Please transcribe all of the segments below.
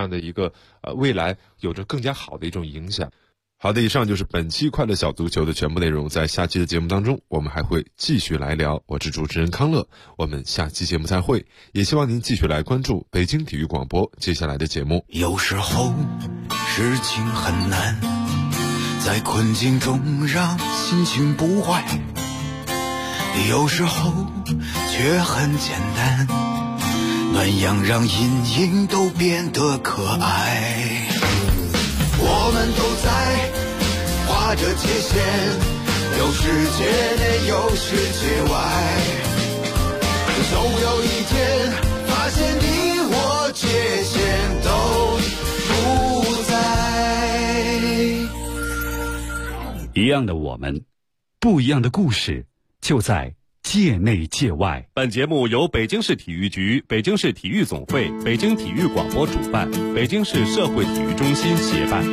样的一个未来有着更加好的一种影响。好的，以上就是本期快乐小足球的全部内容。在下期的节目当中，我们还会继续来聊。我是主持人康乐，我们下期节目再会。也希望您继续来关注北京体育广播接下来的节目。 有时候事情很难，在困境中让心情不坏，有时候却很简单，暖阳让阴影都变得可爱。我们都在划着界限，有世界内有世界外，总有一天发现你我界限都不在。 一样的我们，不一样的故事，就在界内界外。 本节目由北京市体育局、北京市体育总会、北京体育广播主办，北京市社会体育中心协办。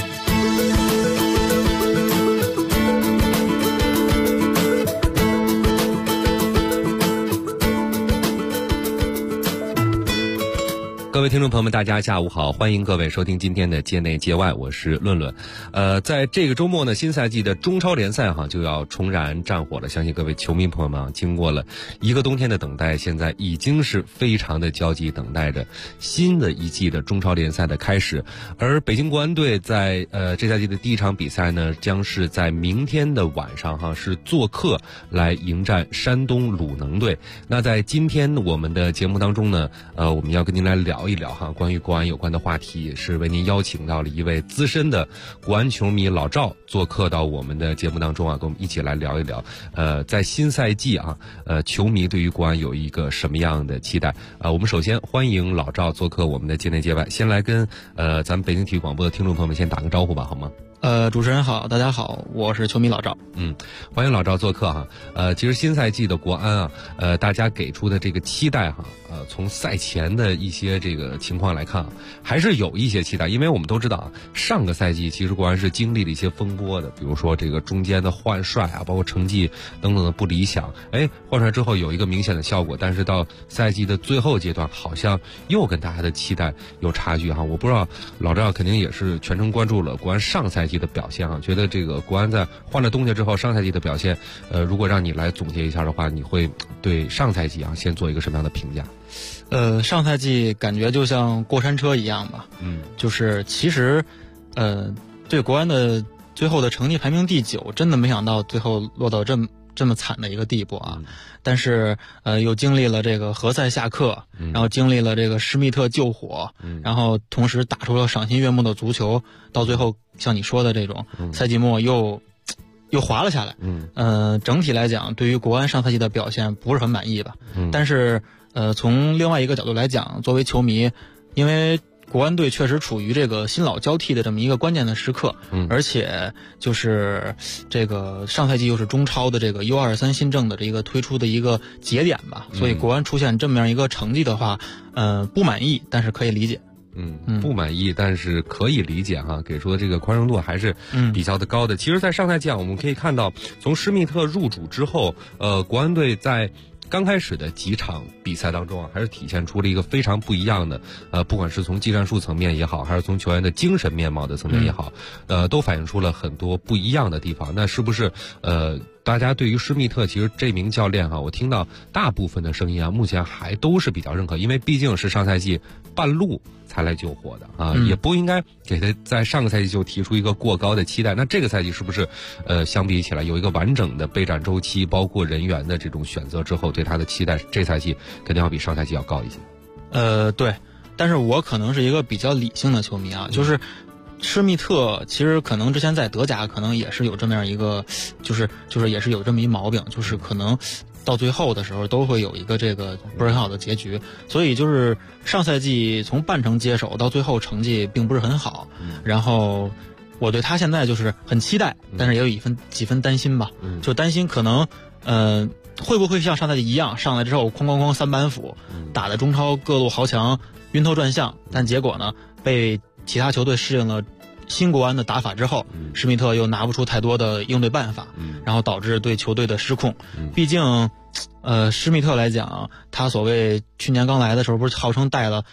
各位听众朋友们，大家下午好，欢迎各位收听今天的界内界外，我是论论。在这个周末呢，新赛季的中超联赛就要重燃战火了。相信各位球迷朋友们经过了一个冬天的等待，现在已经是非常的焦急，等待着新的一季的中超联赛的开始。而北京国安队在这赛季的第一场比赛呢，将是在明天的晚上是做客来迎战山东鲁能队。那在今天我们的节目当中呢，我们要跟您来聊一聊关于国安有关的话题，是为您邀请到了一位资深的国安球迷老赵做客到我们的节目当中跟我们一起来聊一聊在新赛季球迷对于国安有一个什么样的期待我们首先欢迎老赵做客我们的界内界外，先来跟咱们北京体育广播的听众朋友们先打个招呼吧，好吗？ 主持人好，大家好，我是球迷老赵。 欢迎老赵做客其实新赛季的国安大家给出的这个期待从赛前的一些这个情况来看还是有一些期待，因为我们都知道上个赛季其实国安是经历了一些风波的，比如说这个中间的换帅包括成绩等等的不理想，换帅之后有一个明显的效果，但是到赛季的最后阶段好像又跟大家的期待有差距我不知道老赵肯定也是全程关注了国安上赛季的表现觉得这个国安在换了东家之后上赛季的表现如果让你来总结一下的话，你会对上赛季先做一个什么样的评价？ 上赛季感觉就像过山车一样吧，就是其实对国安的最后的成绩排名第9，真的没想到最后落到这么惨的一个地步但是又经历了这个何塞下课，然后经历了这个施密特救火，然后同时打出了赏心悦目的足球，到最后像你说的这种赛季末又滑了下来。整体来讲对于国安上赛季的表现不是很满意吧。但是从另外一个角度来讲，作为球迷，因为国安队确实处于这个新老交替的这么一个关键的时刻，而且就是这个上赛季又是中超的这个 U23 新政的这个推出的一个节点吧，所以国安出现这么样一个成绩的话，不满意，但是可以理解。 不满意，但是可以理解给出的这个宽容度还是比较的高的。其实在上赛季我们可以看到，从施密特入主之后，国安队在刚开始的几场比赛当中还是体现出了一个非常不一样的不管是从技战术层面也好，还是从球员的精神面貌的层面也好，都反映出了很多不一样的地方。那是不是大家对于施密特其实这名教练我听到大部分的声音目前还都是比较认可，因为毕竟是上赛季半路才来救火的也不应该给他在上个赛季就提出一个过高的期待。那这个赛季是不是相比起来有一个完整的备战周期，包括人员的这种选择之后，对他的期待这赛季肯定要比上赛季要高一些？ 对，但是我可能是一个比较理性的球迷就是施密特其实可能之前在德甲可能也是有这么样一个就是也是有这么一毛病，就是可能到最后的时候都会有一个这个不是很好的结局，所以就是上赛季从半程接手到最后成绩并不是很好，然后我对他现在就是很期待，但是也有几分担心吧，就担心可能会不会像上赛季一样上来之后哐哐哐3板斧，打的中超各路豪强晕头转向，但结果呢被其他球队适应了新国安的打法之后，施密特又拿不出太多的应对办法，然后导致对球队的失控。毕竟施密特来讲，他所谓去年刚来的时候不是号称带了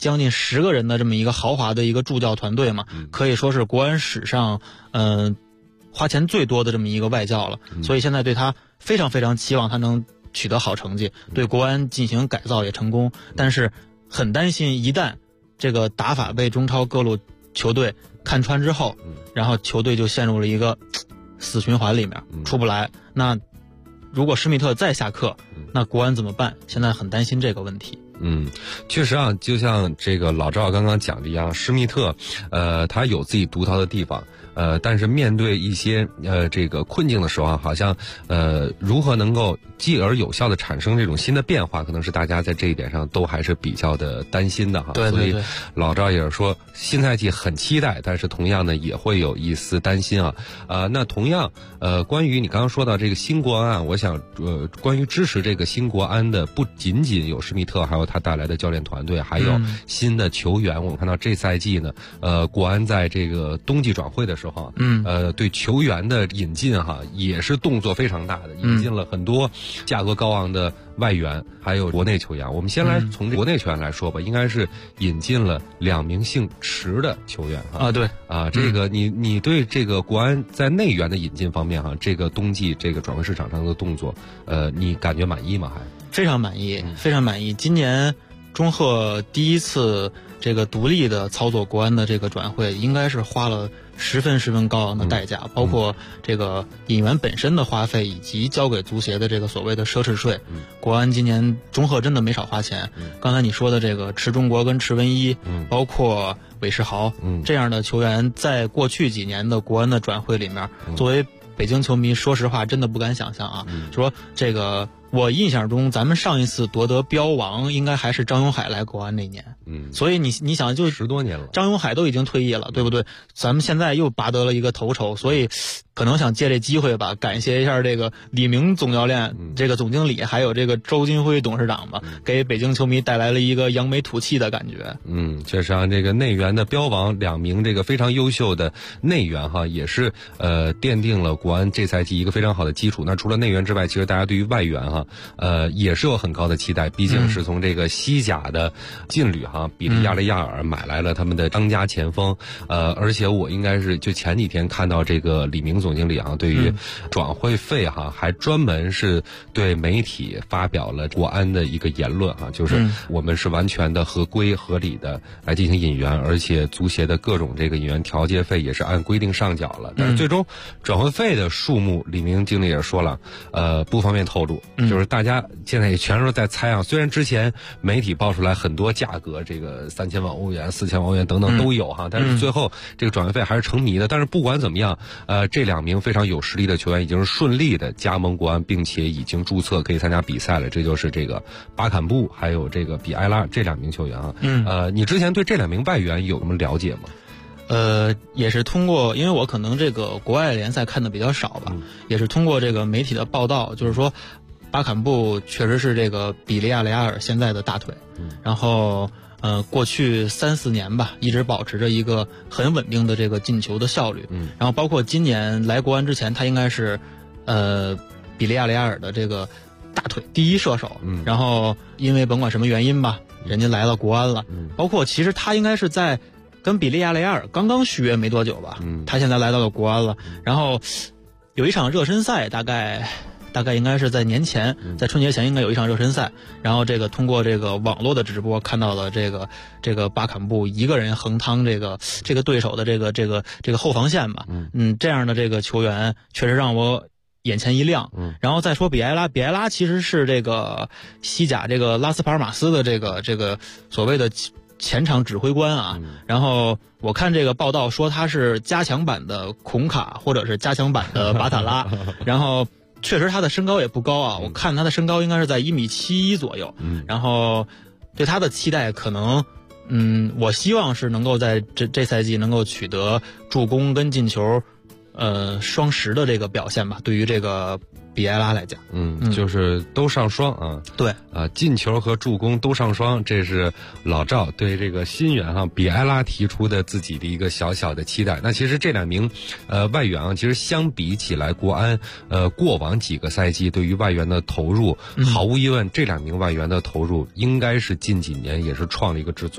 将近10个人的这么一个豪华的一个助教团队嘛，可以说是国安史上花钱最多的这么一个外教了，所以现在对他非常非常期望他能取得好成绩，对国安进行改造也成功，但是很担心一旦这个打法被中超各路球队看穿之后，然后球队就陷入了一个死循环里面，出不来。那如果施密特再下课，那国安怎么办？现在很担心这个问题。 确实啊，就像这个老赵刚刚讲的一样，施密特，他有自己独到的地方，但是面对一些这个困境的时候啊，好像如何能够继而有效的产生这种新的变化，可能是大家在这一点上都还是比较的担心的哈。 对对对。 所以老赵也是说，新赛季很期待，但是同样呢也会有一丝担心啊。那同样关于你刚刚说到这个新国安啊，我想关于支持这个新国安的不仅仅有施密特，还有他带来的教练团队，还有新的球员。我们看到这赛季呢，国安在这个冬季转会的时候，对球员的引进哈，也是动作非常大的，引进了很多价格高昂的外援，还有国内球员。我们先来从国内球员来说吧，应该是引进了2名姓池的球员哈。 对这个你对这个国安在内援的引进方面哈，这个冬季这个转会市场上的动作，你感觉满意吗？还非常满意，非常满意。今年中赫第一次这个独立的操作国安的这个转会，应该是花了十分高昂的代价，包括这个引援本身的花费，以及交给足协的这个所谓的奢侈税。国安今年中赫真的没少花钱。刚才你说的这个池中国跟池文一，包括韦世豪，这样的球员，在过去几年的国安的转会里面，作为北京球迷，说实话真的不敢想象啊。说这个，我印象中咱们上一次夺得标王应该还是张永海来国安那年，所以你想就 10多年了， 张永海都已经退役了，对不对？咱们现在又拔得了一个头筹，所以可能想借这机会吧，感谢一下这个李明总教练、这个总经理，还有这个周金辉董事长吧，给北京球迷带来了一个扬眉吐气的感觉。 确实啊，这个内援的标王2名这个非常优秀的内援哈，也是奠定了国安这赛季一个非常好的基础。那除了内援之外，其实大家对于外援哈，也是有很高的期待，毕竟是从这个西甲的劲旅哈比利亚雷亚尔买来了他们的当家前锋，而且我应该是就前几天看到这个李明总经理啊，对于转会费哈，还专门是对媒体发表了国安的一个言论哈，就是我们是完全的合规合理的来进行引援，而且足协的各种这个引援调节费也是按规定上缴了。但是最终转会费的数目，李明经理也说了，不方便透露，就是大家现在也全是在猜啊。虽然之前媒体爆出来很多价格，这个3000万欧元、4000万欧元等等都有哈，但是最后这个转会费还是成谜的。但是不管怎么样，这2名非常有实力的球员已经是顺利的加盟国安，并且已经注册可以参加比赛了。这就是这个巴坎布还有这个比埃拉这2名球员啊。你之前对这2名外援有什么了解吗？ 也是通过，因为我可能这个国外联赛看的比较少吧，也是通过这个媒体的报道，就是说巴坎布确实是这个比利亚雷亚尔现在的大腿，然后过去3-4年吧，一直保持着一个很稳定的这个进球的效率，然后包括今年来国安之前，他应该是比利亚雷亚尔的这个大腿第一射手，然后因为甭管什么原因吧，人家来了国安了，包括其实他应该是在跟比利亚雷亚尔刚刚续约没多久吧，他现在来到了国安了，然后有一场热身赛，大概应该是在年前，在春节前应该有一场热身赛，然后这个通过这个网络的直播看到了这个巴坎布一个人横趟这个对手的这个后防线吧，这样的这个球员确实让我眼前一亮。然后再说比埃拉其实是这个西甲这个拉斯帕尔马斯的这个所谓的前场指挥官啊，然后我看这个报道说他是加强版的孔卡或者是加强版的巴塔拉，然后确实他的身高也不高啊，我看他的身高应该是在1.71米左右，然后对他的期待可能我希望是能够在这赛季能够取得助攻跟进球双10的这个表现吧，对于这个比埃拉来讲， 就是都上双啊。 对进球和助攻都上双，这是老赵对这个新援哈比埃拉提出的自己的一个小小的期待。那其实这2名外援啊，其实相比起来，国安过往几个赛季对于外援的投入，毫无疑问，这2名外援的投入应该是近几年也是创了一个之最了。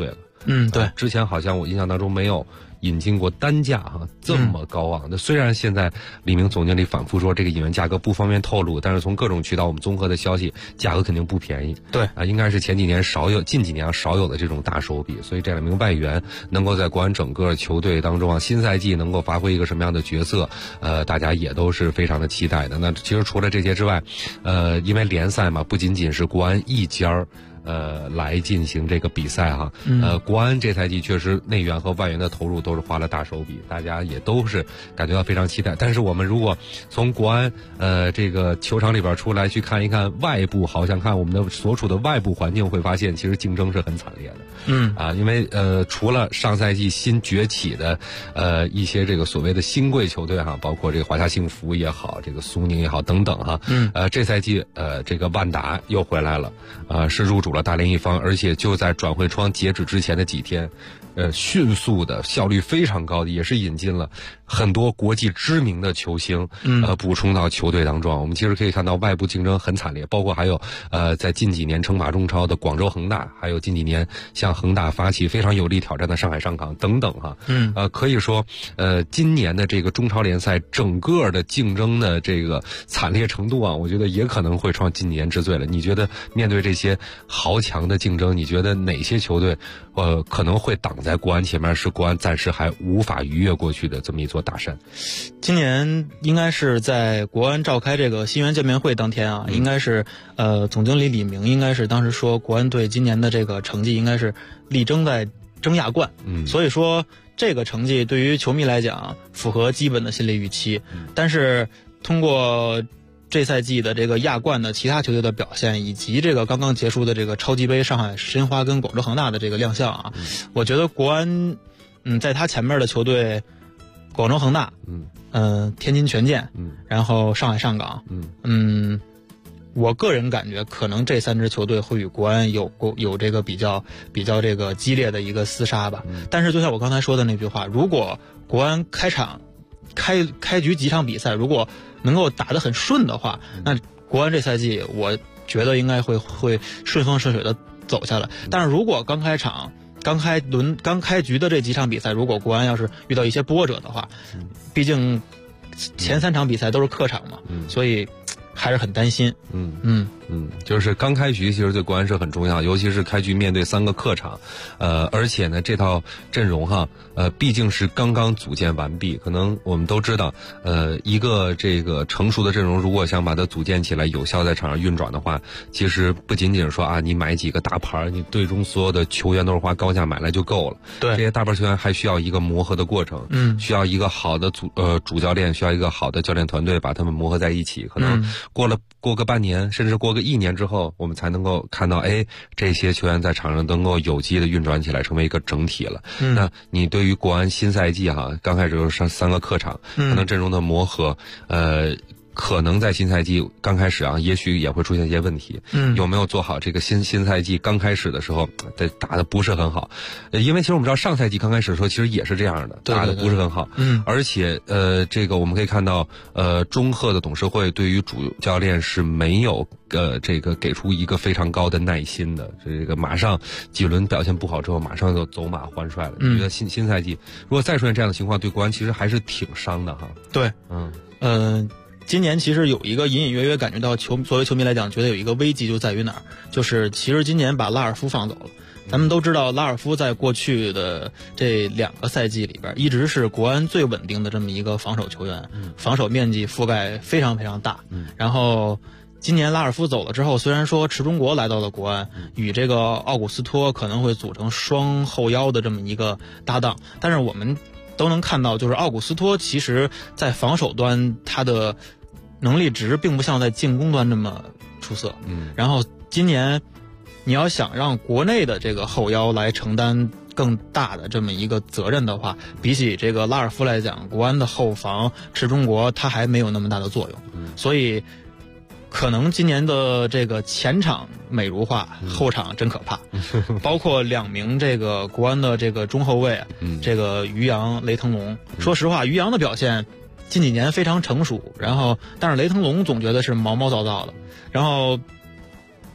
对， 之前好像我印象当中没有引进过单价这么高昂的。虽然现在李明总经理反复说这个引援价格不方便透露，但是从各种渠道我们综合的消息，价格肯定不便宜。 对应该是近几年少有的这种大手笔。所以这2名外援能够在国安整个球队当中新赛季能够发挥一个什么样的角色，大家也都是非常的期待的。那其实除了这些之外，因为联赛嘛，不仅仅是国安一家来进行这个比赛国安这赛季确实内援和外援的投入都是花了大手笔，大家也都是感觉到非常期待。但是我们如果从国安这个球场里边出来去看一看外部，好像看我们的所处的外部环境，会发现其实竞争是很惨烈的。因为除了上赛季新崛起的一些这个所谓的新贵球队包括这个华夏幸福也好，这个苏宁也好等等这赛季这个万达又回来了，是入主了大连一方，而且就在转会窗截止之前的几天，迅速的效率非常高的，也是引进了很多国际知名的球星，补充到球队当中。我们其实可以看到外部竞争很惨烈，包括还有在近几年称霸中超的广州恒大，还有近几年向恒大发起非常有力挑战的上海上港等等可以说今年的这个中超联赛整个的竞争的这个惨烈程度我觉得也可能会创近年之最了。你觉得面对这些豪强的竞争，你觉得哪些球队可能会挡在国安前面，是国安暂时还无法逾越过去的这么一座大山？ 今年应该是在国安召开这个新援见面会当天应该是总经理李明应该是当时说国安队今年的这个成绩应该是力争在争亚冠，所以说这个成绩对于球迷来讲符合基本的心理预期。但是通过这赛季的这个亚冠的其他球队的表现，以及这个刚刚结束的这个超级杯上海申花跟广州恒大的这个亮相我觉得国安在他前面的球队广州恒大天津权健然后上海上港我个人感觉可能这3支球队会与国安有这个比较这个激烈的一个厮杀吧。但是就像我刚才说的那句话，如果国安开局几场比赛如果能够打得很顺的话，那国安这赛季我觉得应该会顺风顺水的走下来。但是如果刚开局的这几场比赛，如果国安要是遇到一些波折的话，毕竟前3场比赛都是客场嘛，所以还是很担心。 就是刚开局其实对国安是很重要，尤其是开局面对3个客场，而且呢这套阵容毕竟是刚刚组建完毕。可能我们都知道，一个这个成熟的阵容，如果想把它组建起来，有效在场上运转的话，其实不仅仅说你买几个大牌，你队中所有的球员都是花高价买来就够了。 对， 这些大牌球员还需要一个磨合的过程，需要一个好的主教练，需要一个好的教练团队把他们磨合在一起。可能过个半年，甚至过个1年之后，我们才能够看到，这些球员在场上能够有机的运转起来，成为一个整体了。那你对于国安新赛季刚开始就上3个客场，可能阵容的磨合，可能在新赛季刚开始也许也会出现一些问题。有没有做好这个新赛季刚开始的时候打得不是很好？因为其实我们知道上赛季刚开始的时候其实也是这样的，打得不是很好。而且这个我们可以看到，中赫的董事会对于主教练是没有这个给出一个非常高的耐心的。这个马上几轮表现不好之后，马上就走马换帅了。你觉得新赛季如果再出现这样的情况，对国安其实还是挺伤的对，今年其实有一个隐隐约约感觉到作为球迷来讲，觉得有一个危机就在于哪儿，就是其实今年把拉尔夫放走了。咱们都知道拉尔夫在过去的这2个赛季里边一直是国安最稳定的这么一个防守球员，防守面积覆盖非常非常大。然后今年拉尔夫走了之后，虽然说池中国来到了国安，与这个奥古斯托可能会组成双后腰的这么一个搭档，但是我们都能看到，就是奥古斯托其实在防守端他的能力值并不像在进攻端这么出色。然后今年你要想让国内的这个后腰来承担更大的这么一个责任的话，比起这个拉尔夫来讲，国安的后防池中国他还没有那么大的作用。所以可能今年的这个前场美如画，后场真可怕。包括2名这个国安的这个中后卫，这个于洋、雷腾龙。说实话，于洋的表现近几年非常成熟，然后但是雷腾龙总觉得是毛毛躁躁的。然后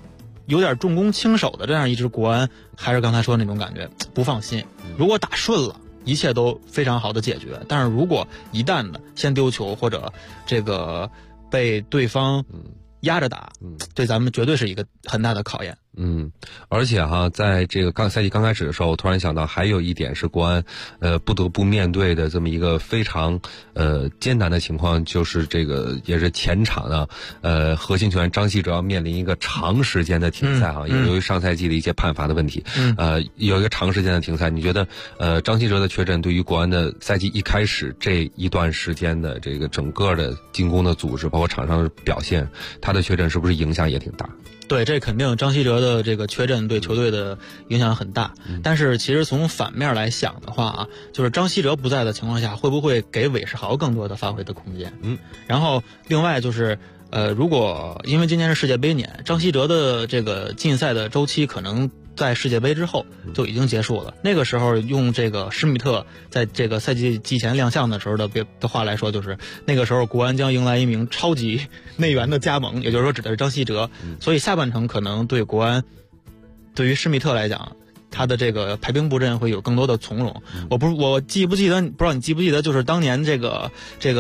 有点重攻轻守的这样一支国安，还是刚才说的那种感觉不放心。如果打顺了，一切都非常好的解决，但是如果一旦的先丢球或者这个被对方压着打，对咱们绝对是一个很大的考验。 而且哈，在这个赛季刚开始的时候，我突然想到还有一点是国安不得不面对的这么一个非常艰难的情况，就是这个也是前场的核心球员张稀哲要面临一个长时间的停赛哈，也由于上赛季的一些判罚的问题，有一个长时间的停赛。你觉得张稀哲的缺阵对于国安的赛季一开始这一段时间的这个整个的进攻的组织，包括场上的表现，他的缺阵是不是影响也挺大？ 对，这肯定张稀哲的这个缺阵对球队的影响很大。但是其实从反面来想的话啊，就是张稀哲不在的情况下，会不会给韦世豪更多的发挥的空间？然后另外就是如果因为今年是世界杯年，张稀哲的这个禁赛的周期可能在世界杯之后就已经结束了。那个时候用这个施密特在这个赛季季前亮相的时候的话来说，就是那个时候国安将迎来一名超级内援的加盟，也就是说指的是张稀哲。所以下半程可能对国安，对于施密特来讲，他的这个排兵布阵会有更多的从容。我不知道你记不记得，就是当年这个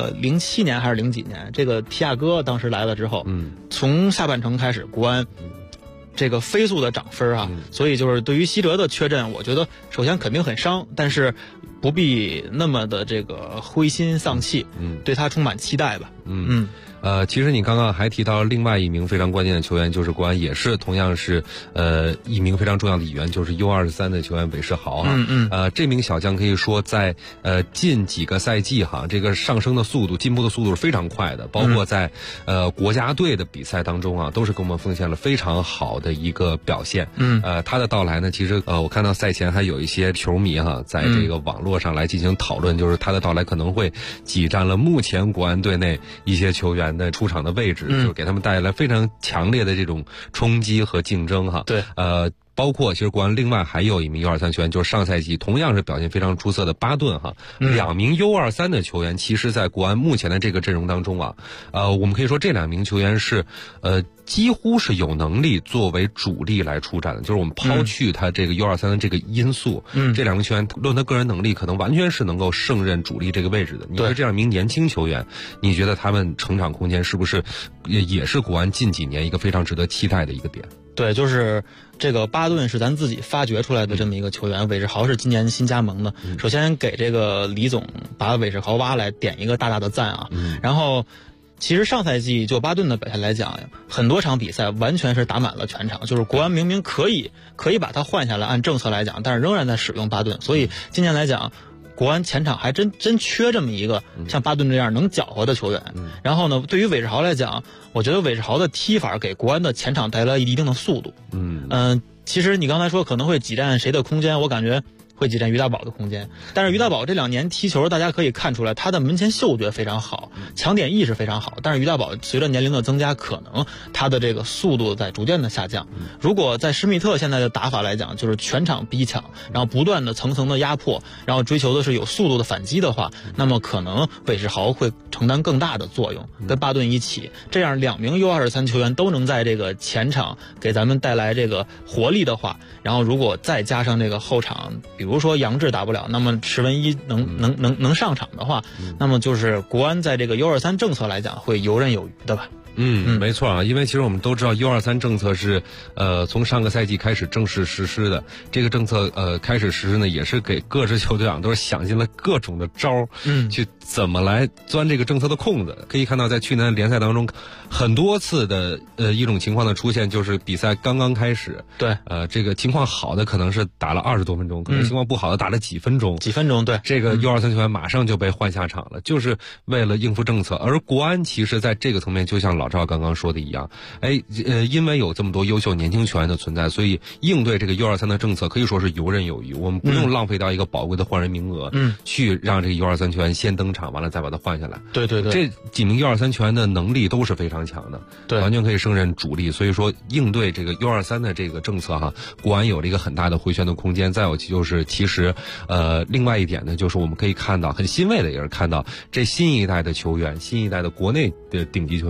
07年还是0几年，这个皮亚哥当时来了之后，从下半程开始国安这个飞速的涨分啊，所以就是对于稀哲的缺阵，我觉得首先肯定很伤，但是不必那么的这个灰心丧气，对他充满期待吧。 其实你刚刚还提到另外一名非常关键的球员，就是国安也是同样是一名非常重要的一员，就是 U23 的球员韦世豪哈。这名小将可以说在近几个赛季哈，这个上升的速度、进步的速度是非常快的，包括在国家队的比赛当中啊，都是给我们奉献了非常好的一个表现。他的到来呢，其实我看到赛前还有一些球迷哈，在这个网络上来进行讨论，就是他的到来可能会挤占了目前国安队内一些球员的出场的位置，就是给他们带来非常强烈的这种冲击和竞争哈。 对， 包括其实国安另外还有一名 U23 球员，就是上赛季同样是表现非常出色的巴顿哈。两名 U23 的球员，其实在国安目前的这个阵容当中啊，我们可以说这两名球员是几乎是有能力作为主力来出战的，就是我们抛去他这个 U23 的这个因素，这两名球员论他个人能力，可能完全是能够胜任主力这个位置的。你说这样一名年轻球员，你觉得他们成长空间是不是也是国安近几年一个非常值得期待的一个点？ 对，就是这个巴顿是咱自己发掘出来的这么一个球员，韦世豪是今年新加盟的。首先给这个李总把韦世豪挖来点一个大大的赞啊。然后其实上赛季就巴顿的表现来讲，很多场比赛完全是打满了全场，就是国安明明可以把他换下来，按政策来讲，但是仍然在使用巴顿。所以今年来讲，国安前场还真缺这么一个像巴顿这样能搅和的球员。然后呢，对于韦世豪来讲，我觉得韦世豪的踢法给国安的前场带来一定的速度。其实你刚才说可能会挤占谁的空间，我感觉会挤占于大宝的空间。但是于大宝这2年踢球，大家可以看出来他的门前嗅觉非常好，抢点意识非常好。但是于大宝随着年龄的增加，可能他的这个速度在逐渐的下降。如果在施密特现在的打法来讲，就是全场逼抢，然后不断的层层的压迫，然后追求的是有速度的反击的话，那么可能韦世豪会承担更大的作用，跟巴顿一起，这样2名 U23 球员都能在这个前场给咱们带来这个活力的话，然后如果再加上这个后场，比如说杨志打不了，那么池文一能上场的话，那么就是国安在这个 U23 政策来讲会游刃有余的吧。 没错啊，因为其实我们都知道 U23 政策是从上个赛季开始正式实施的。这个政策开始实施呢，也是给各支球队长都是想尽了各种的招儿，去怎么来钻这个政策的空子。可以看到在去年的联赛当中，很多次的一种情况的出现，就是比赛刚刚开始， 对， 这个情况好的可能是打了20多分钟，可能情况不好的打了几分钟， 对， 这个 U23 球员马上就被换下场了，就是为了应付政策。而国安其实在这个层面，就像老赵刚刚说的一样，因为有这么多优秀年轻球员的存在，所以应对这个 U23 的政策可以说是游刃有余。我们不用浪费掉一个宝贵的换人名额，去让这个 U23 球员先登场，完了再把他换下来。 对， 这几名 U23 球员的能力都是非常强的， 对， 完全可以胜任主力。所以说应对这个 U23 的这个政策哈，国安有了一个很大的回旋的空间。再有就是其实另外一点呢，就是我们可以看到很欣慰的也是看到这新一代的球员，新一代的国内的顶级球员又在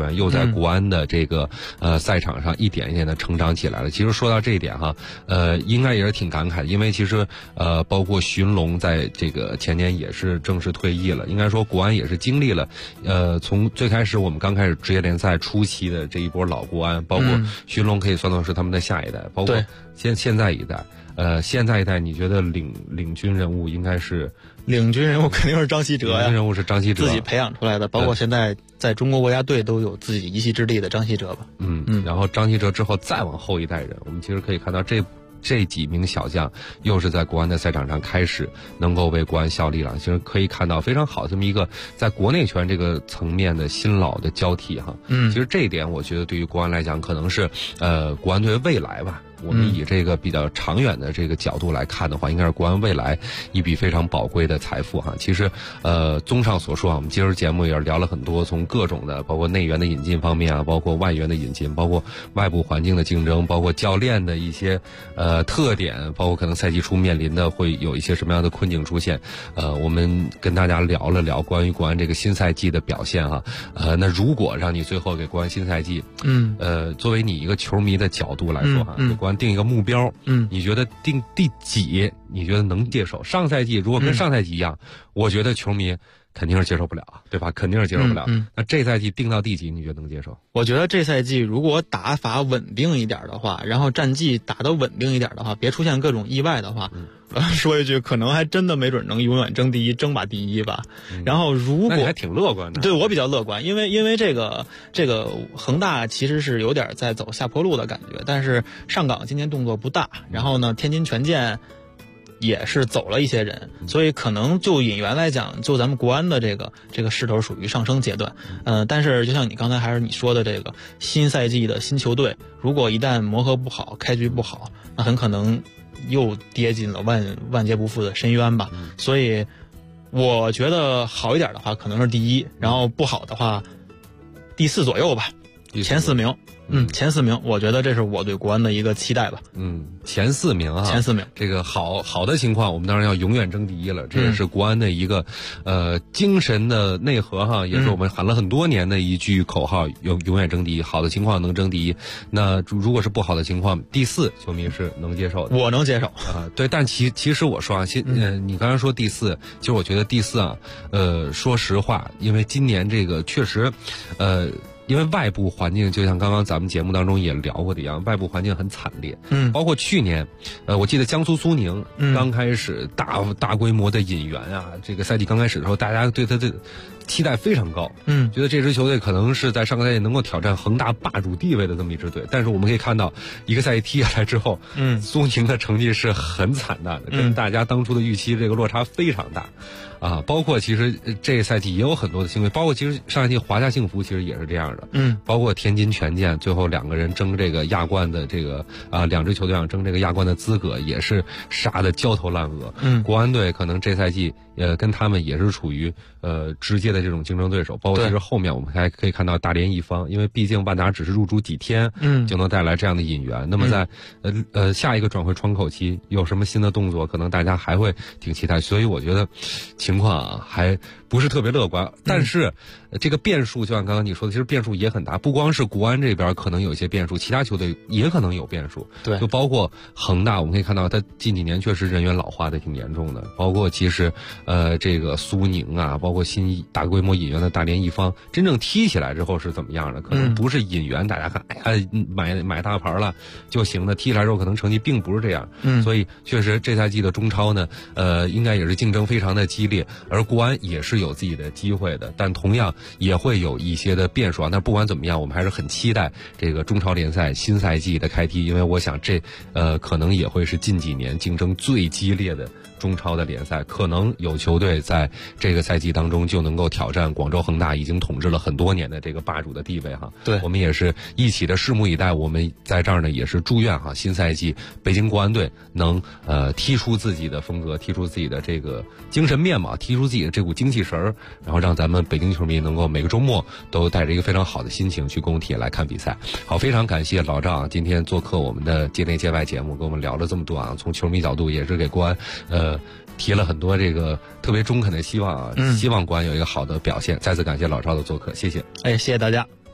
国安的这个赛场上一点一点的成长起来了。其实说到这一点哈，应该也是挺感慨的，因为其实包括徐云龙在这个前年也是正式退役了。应该说国安也是经历了从最开始我们刚开始职业联赛初期的这一波老国安，包括徐云龙可以算作是他们的下一代，包括现在一代。现在一代你觉得领军人物应该是？ 领军人物肯定是张稀哲呀， 领军人物是张稀哲， 自己培养出来的，包括现在在中国国家队都有自己一席之地的张稀哲吧。 然后张稀哲之后再往后一代人，我们其实可以看到这几名小将又是在国安的赛场上开始能够为国安效力了。其实可以看到非常好这么一个在国内拳这个层面的新老的交替哈。其实这一点我觉得对于国安来讲可能是国安队未来吧。我们以这个比较长远的这个角度来看的话，应该是国安未来一笔非常宝贵的财富哈。其实综上所述啊，我们今儿节目也是聊了很多，从各种的包括内援的引进方面啊，包括外援的引进，包括外部环境的竞争，包括教练的一些特点，包括可能赛季初面临的会有一些什么样的困境出现。我们跟大家聊了聊关于国安这个新赛季的表现哈。那如果让你最后给国安新赛季，作为你一个球迷的角度来说哈，给国安定一个目标，你觉得定第几？你觉得能接受？上赛季如果跟上赛季一样，我觉得球迷肯定是接受不了，对吧？肯定是接受不了。那这赛季定到第几？你觉得能接受？ 我觉得这赛季如果打法稳定一点的话，然后战绩打得稳定一点的话，别出现各种意外的话，说一句，可能还真的没准能永远争第一，争把第一吧。然后如果那你还挺乐观的， 对我比较乐观，因为这个恒大其实是有点在走下坡路的感觉，但是上港今年动作不大，然后呢，天津权健也是走了一些人，所以可能就引援来讲，就咱们国安的这个势头属于上升阶段。但是就像你刚才还是你说的，这个新赛季的新球队，如果一旦磨合不好，开局不好，那很可能又跌进了万劫不复的深渊吧。所以我觉得好一点的话可能是第一，然后不好的话第4左右吧，前4名。前4名，我觉得这是我对国安的一个期待吧。 前4名啊， 前4名， 这个好的情况，我们当然要永远争第一了。这也是国安的一个精神的内核哈，也是我们喊了很多年的一句口号：永远争第一。好的情况能争第一，那如果是不好的情况，第4，球迷是能接受的。 我能接受啊，对。但其实我说啊，你刚才说第4，其实我觉得第4啊，说实话，因为今年这个确实，因为外部环境就像刚刚咱们节目当中也聊过的一样，外部环境很惨烈。包括去年，我记得江苏苏宁刚开始大规模的引援啊，这个赛季刚开始的时候，大家对他的期待非常高，觉得这支球队可能是在上个赛季能够挑战恒大霸主地位的这么一支队。但是我们可以看到，一个赛季踢下来之后，苏宁的成绩是很惨淡的，跟大家当初的预期这个落差非常大。啊，包括其实这个赛季也有很多的新闻，包括其实上赛季华夏幸福其实也是这样的，包括天津权健最后2个人争这个亚冠的这个2支球队想争这个亚冠的资格，也是杀得焦头烂额。国安队可能这赛季跟他们也是处于直接的这种竞争对手，包括其实后面我们还可以看到大连一方，因为毕竟万达只是入驻几天，就能带来这样的引援。那么在下一个转会窗口期有什么新的动作，可能大家还会挺期待。所以我觉得情况啊还不是特别乐观，但是这个变数就像刚刚你说的，其实变数也很大，不光是国安这边可能有一些变数，其他球队也可能有变数。 对， 就包括恒大，我们可以看到他近几年确实人员老化的挺严重的，包括其实这个苏宁啊，包括新大规模引援的大连一方，真正踢起来之后是怎么样的？可能不是引援，大家看，哎呀，买大牌了就行的，踢起来之后可能成绩并不是这样。所以确实这赛季的中超呢，应该也是竞争非常的激烈，而国安也是有自己的机会的，但同样也会有一些的变数啊。但不管怎么样，我们还是很期待这个中超联赛新赛季的开踢，因为我想这可能也会是近几年竞争最激烈的中超的联赛，可能有球队在这个赛季当中就能够挑战广州恒大已经统治了很多年的这个霸主的地位哈。 对， 我们也是一起的拭目以待。我们在这儿呢也是祝愿哈，新赛季北京国安队能踢出自己的风格，踢出自己的这个精神面貌，踢出自己的这股精气神儿，然后让咱们北京球迷能够每个周末都带着一个非常好的心情去工体来看比赛。好，非常感谢老赵啊，今天做客我们的界内界外节目，跟我们聊了这么多啊，从球迷角度也是给国安提了很多这个特别中肯的希望啊，希望国安有一个好的表现。再次感谢老赵的做客，谢谢。 谢谢大家。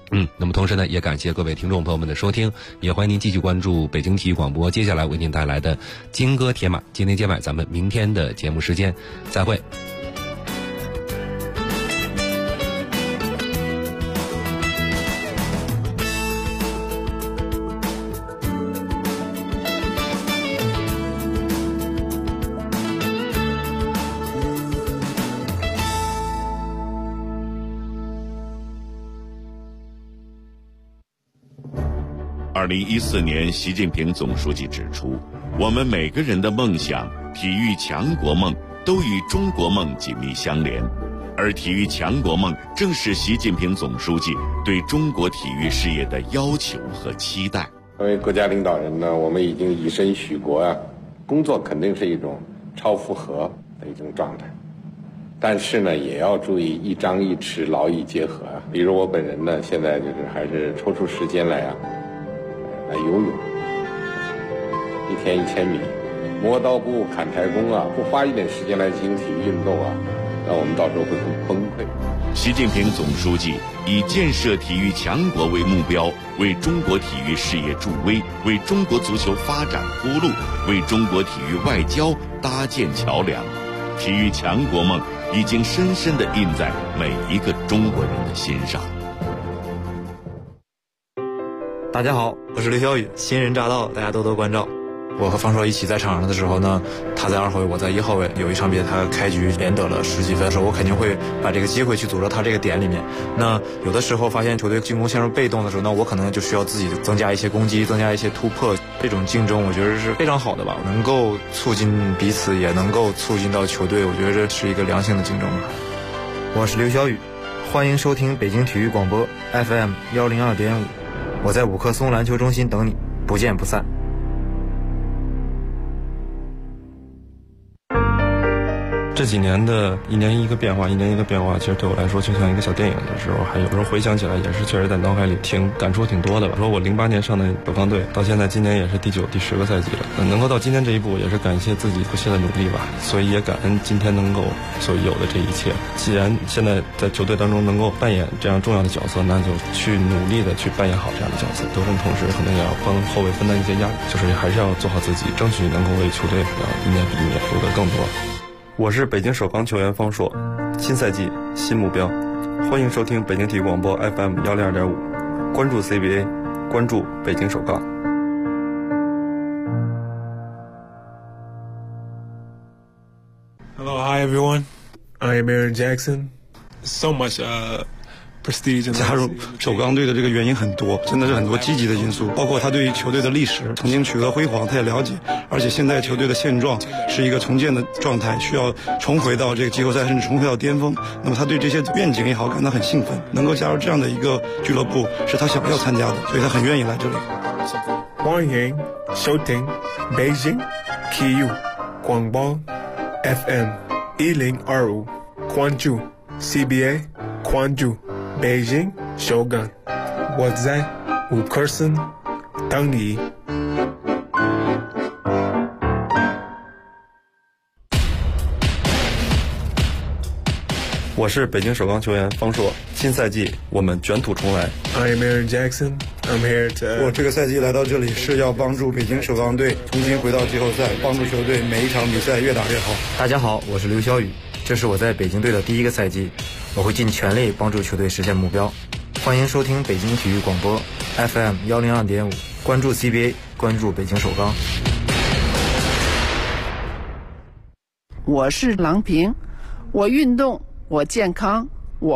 那么同时呢，也感谢各位听众朋友们的收听，也欢迎您继续关注北京体育广播接下来为您带来的金戈铁马。今天节目咱们明天的节目时间再会。 2014年，习近平总书记指出，我们每个人的梦想、体育强国梦都与中国梦紧密相连，而体育强国梦正是习近平总书记对中国体育事业的要求和期待。 作为国家领导人呢，我们已经以身许国啊，工作肯定是一种超负荷的一种状态，但是呢，也要注意一张一弛，劳逸结合啊。比如我本人呢，现在就是还是抽出时间来游泳，1天1000米，磨刀不误砍柴工啊，不花一点时间来进行体育运动啊，那我们到时候会很崩溃。 习近平总书记以建设体育强国为目标，为中国体育事业助威，为中国足球发展铺路，为中国体育外交搭建桥梁。体育强国梦已经深深地印在每一个中国人的心上。 大家好，我是刘晓宇，新人乍到，大家多多关照。我和方硕一起在场上的时候呢，他在2号位，我在1号位。有一场比赛他开局连得了10几分的时候，我肯定会把这个机会去组织他这个点里面。那有的时候发现球队进攻陷入被动的时候，那我可能就需要自己增加一些攻击，增加一些突破。这种竞争我觉得是非常好的吧，能够促进彼此，也能够促进到球队，我觉得这是一个良性的竞争吧。我是刘晓宇，欢迎收听北京体育广播 FM 102.5，我在5棵松篮球中心等你，不见不散。 这几年的一年一个变化，其实对我来说就像一个小电影的时候，还有时候回想起来也是确实在脑海里感触挺多的吧。说我08年上的北方队，到现在今年也是第9、第10个赛季了，能够到今天这一步，也是感谢自己不懈的努力吧。所以也感恩今天能够所有的这一切。既然现在在球队当中能够扮演这样重要的角色，那就去努力的去扮演好这样的角色。得分同时可能也要帮后卫分担一些压力，就是还是要做好自己，争取能够为球队一年比一年夺得更多。我是北京首钢球员方硕，新赛季新目标，欢迎收听北京体育广播 FM 102.5，关注 CBA， 关注北京首钢。 Hello, hi everyone. I am Aaron Jackson. So much prestige. 加入首钢队的这个原因很多，真的是很多积极的因素，包括他对于球队的历史曾经取得辉煌，他也了解，而且现在球队的现状是一个重建的状态，需要重回到这个季后赛，甚至重回到巅峰。那么他对这些愿景也好感到很兴奋，能够加入这样的一个俱乐部是他想要参加的，所以他很愿意来这里。 欢迎收听北京体育广播 FM 1025，关注 CBA， 关注北京首钢，我在5棵松等你。 我是北京首钢球员方硕，新赛季我们卷土重来。 I am Aaron Jackson. I'm here to. 我这个赛季来到这里是要帮助北京首钢队重新回到季后赛，帮助球队每一场比赛越打越好。 大家好，我是刘晓宇，这是我在北京队的第1个赛季，我会尽全力帮助球队实现目标。欢迎收听北京体育广播 FM 102.5，关注 CBA， 关注北京首钢。 我是郎平，我运动，我健康，